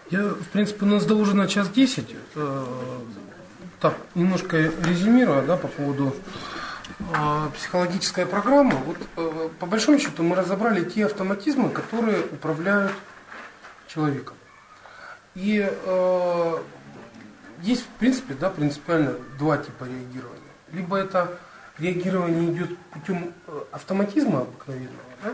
В принципе, у нас до ужина час 10. Так, немножко резюмируя, да, по поводу психологической программы. Вот, по большому счету мы разобрали те автоматизмы, которые управляют человеком. И есть, в принципе, да, принципиально два типа реагирования. Либо это реагирование идет путем автоматизма обыкновенного, да?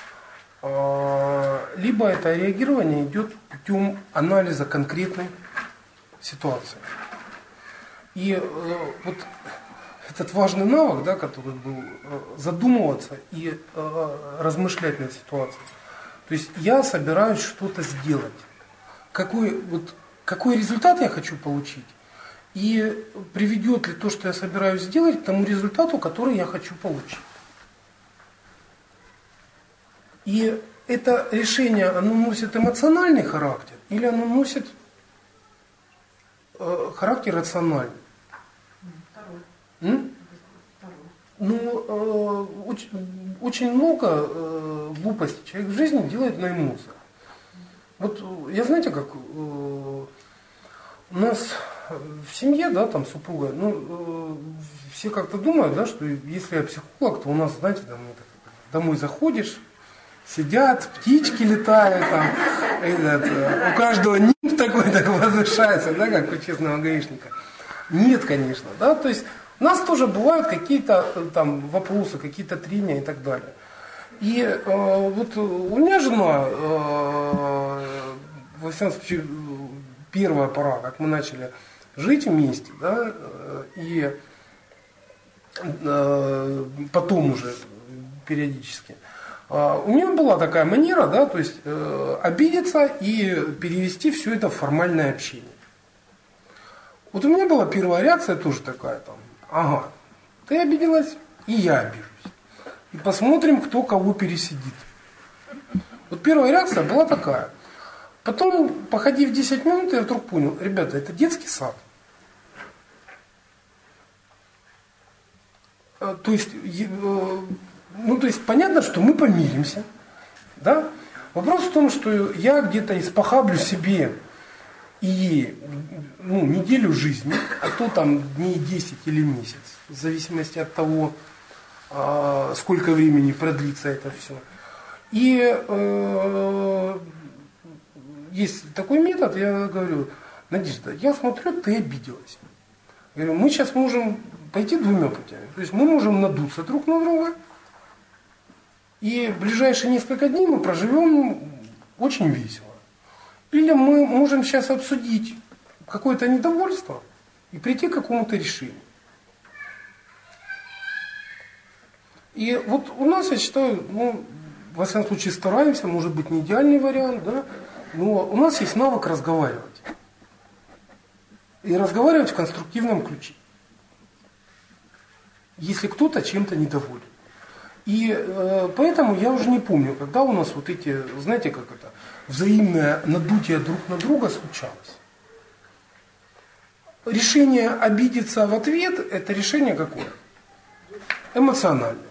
Либо это реагирование идет путем анализа конкретной ситуации. И вот этот важный навык, да, который был, задумываться и размышлять над ситуацией. То есть я собираюсь что-то сделать. Какой результат я хочу получить? И приведет ли то, что я собираюсь сделать, к тому результату, который я хочу получить. И это решение, оно носит эмоциональный характер или оно носит характер рациональный? Второй. Очень много глупостей человек в жизни делает на эмоциях. Вот я, знаете, как у нас в семье, да, там супруга, все как-то думают, да, что если я психолог, то у нас, знаете, там, домой заходишь, сидят, птички летают, там, у каждого нимб такой так возвышается, да, как у честного гаишника. Нет, конечно, да, то есть у нас тоже бывают какие-то там вопросы, какие-то трения и так далее. И вот у меня жена, во всяком случае, первая пора, как мы начали жить вместе, да, и потом уже периодически, у нее была такая манера, да, то есть обидеться и перевести все это в формальное общение. Вот у меня была первая реакция тоже такая, там, ага, ты обиделась, и я обижусь. И посмотрим, кто кого пересидит. Вот первая реакция была такая. Потом, походив 10 минут, я вдруг понял, ребята, это детский сад. То есть понятно, что мы помиримся. Да? Вопрос в том, что я где-то испохаблю себе и неделю жизни, а то там дней 10 или месяц, в зависимости от того, сколько времени продлится это все. И есть такой метод, я говорю, Надежда, я смотрю, ты обиделась. Я говорю, мы сейчас можем пойти двумя путями. То есть мы можем надуться друг на друга, и в ближайшие несколько дней мы проживем очень весело. Или мы можем сейчас обсудить какое-то недовольство и прийти к какому-то решению. И вот у нас, я считаю, во всяком случае стараемся, может быть не идеальный вариант, да, но у нас есть навык разговаривать. И разговаривать в конструктивном ключе. Если кто-то чем-то недоволен. И поэтому я уже не помню, когда у нас вот эти, знаете, как это, взаимное надутие друг на друга случалось. Решение обидеться в ответ, это решение какое? Эмоциональное.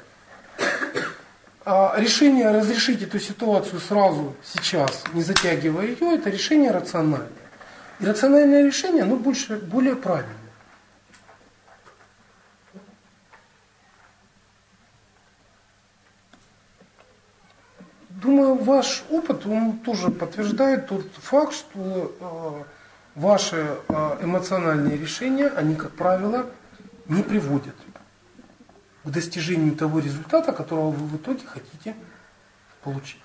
А решение разрешить эту ситуацию сразу, сейчас, не затягивая ее, это решение рациональное. И рациональное решение, оно более правильное. Думаю, ваш опыт, он тоже подтверждает тот факт, что ваши эмоциональные решения, они, как правило, не приводят к достижению того результата, которого вы в итоге хотите получить.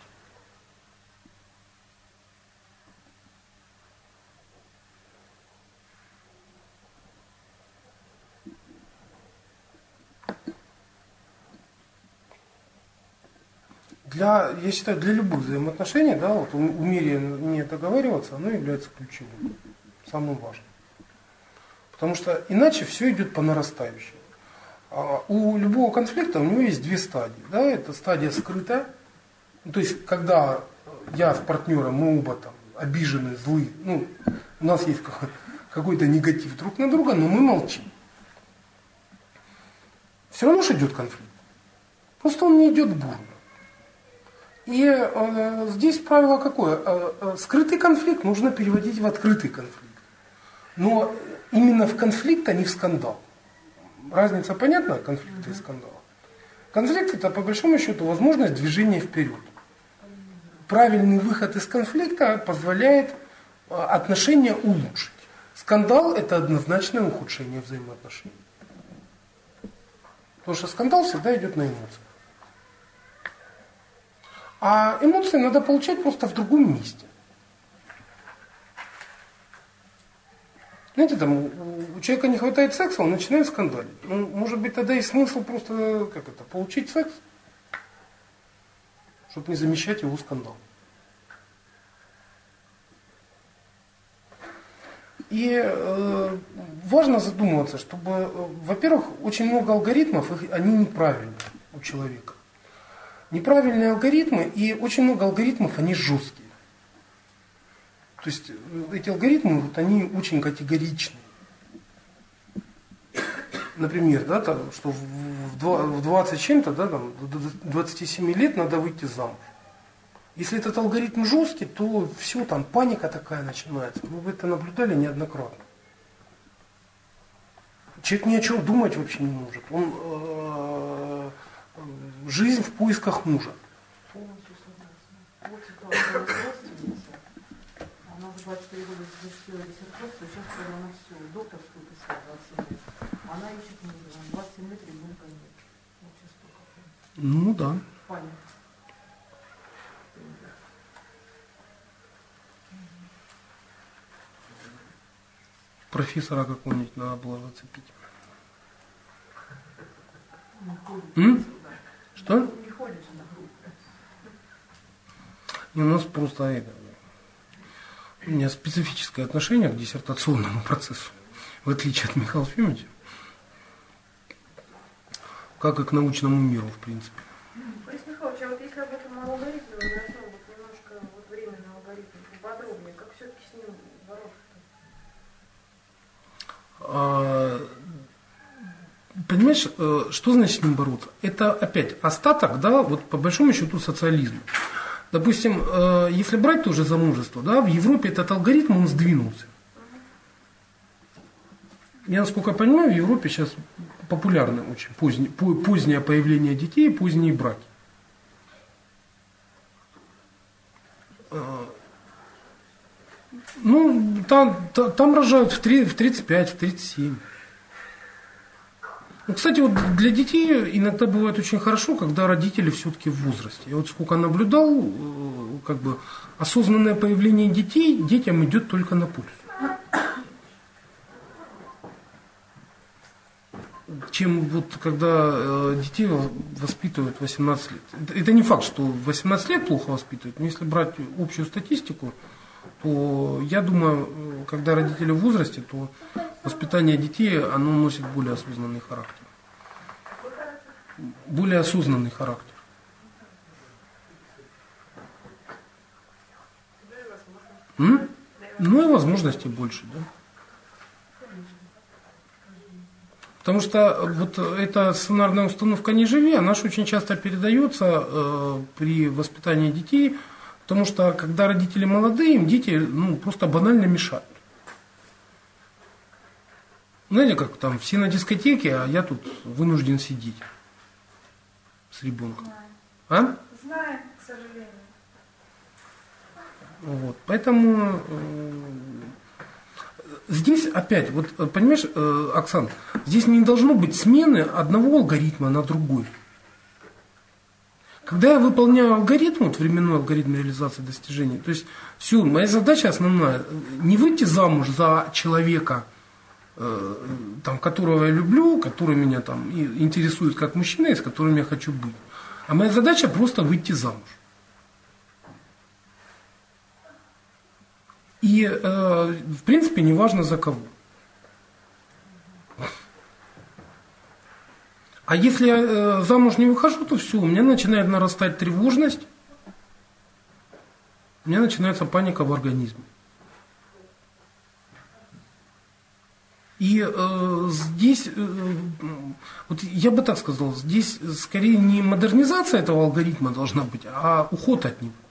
Я считаю, для любых взаимоотношений, да, вот умение договариваться, оно является ключевым, самым важным. Потому что иначе все идет по нарастающей. У любого конфликта у него есть две стадии. Да? Это стадия скрытая, то есть когда я с партнером, мы оба там обижены, злы, у нас есть какой-то негатив друг на друга, но мы молчим. Все равно же идет конфликт. Просто он не идет бурно. И здесь правило какое? Скрытый конфликт нужно переводить в открытый конфликт. Но именно в конфликт, а не в скандал. Разница понятна, конфликта и скандала? Конфликт — это, по большому счету, возможность движения вперед. Правильный выход из конфликта позволяет отношения улучшить. Скандал — это однозначное ухудшение взаимоотношений. Потому что скандал всегда идет на эмоциях. А эмоции надо получать просто в другом месте. Знаете, там у человека не хватает секса, он начинает скандалить. Ну, может быть, тогда есть смысл просто, получить секс, чтобы не замещать его скандал. И важно задумываться, чтобы, во-первых, очень много алгоритмов, они неправильные у человека. Неправильные алгоритмы, и очень много алгоритмов, они жесткие. То есть эти алгоритмы, вот, они очень категоричны. Например, да, там, что в 20 чем-то, да, там, до 27 лет надо выйти замуж. Если этот алгоритм жесткий, то все, там паника такая начинается. Мы это наблюдали неоднократно. Человек ни о чем думать вообще не может. Он жизнь в поисках мужа. Полностью согласна. Вот ситуация с родственницей. Она уже 24 года защитила диссертацию, сейчас когда она все, докторскую писала 27 лет. Она ищет мужа, 27 лет ребенка нет. Вот сейчас только. Ну да. Паника. Профессора какого-нибудь надо было зацепить. Что? Не ходишь на группу. У нас просто у меня специфическое отношение к диссертационному процессу, в отличие от Михаила Ефимовича, как и к научному миру, в принципе. Борис Михайлович, а вот если об этом алгоритме возьмем вот немножко вот временный алгоритм поподробнее, как все-таки с ним бороться-то? Понимаешь, что значит с ним бороться? Это опять остаток, да, вот по большому счету социализма. Допустим, если брать тоже замужество, да, в Европе этот алгоритм, он сдвинулся. Я, насколько понимаю, в Европе сейчас популярно очень позднее появление детей, поздние браки. Ну, там рожают в 35, в 37. Ну, кстати, вот для детей иногда бывает очень хорошо, когда родители все-таки в возрасте. Я вот сколько наблюдал, как бы осознанное появление детей детям идет только на пользу. Чем вот когда детей воспитывают 18 лет. Это не факт, что 18 лет плохо воспитывают, но если брать общую статистику, то я думаю, когда родители в возрасте, то воспитание детей, оно носит более осознанный характер. Более осознанный характер. Ну и возможностей больше, да. Потому что вот эта сценарная установка «не живи», она же очень часто передается при воспитании детей, потому что когда родители молодые, им дети просто банально мешают. Знаете, как там, все на дискотеке, а я тут вынужден сидеть с ребенком. А? Знаем, к сожалению. Вот, поэтому здесь опять, вот понимаешь, Оксан, здесь не должно быть смены одного алгоритма на другой. Когда я выполняю алгоритм, вот временной алгоритм реализации достижений, то есть все, моя задача основная, не выйти замуж за человека, там, которого я люблю, который меня там интересует как мужчина, и с которым я хочу быть. А моя задача просто выйти замуж. И, в принципе, не важно за кого. А если я замуж не выхожу, то все, у меня начинает нарастать тревожность, у меня начинается паника в организме. И И здесь, вот я бы так сказал, здесь скорее не модернизация этого алгоритма должна быть, а уход от него.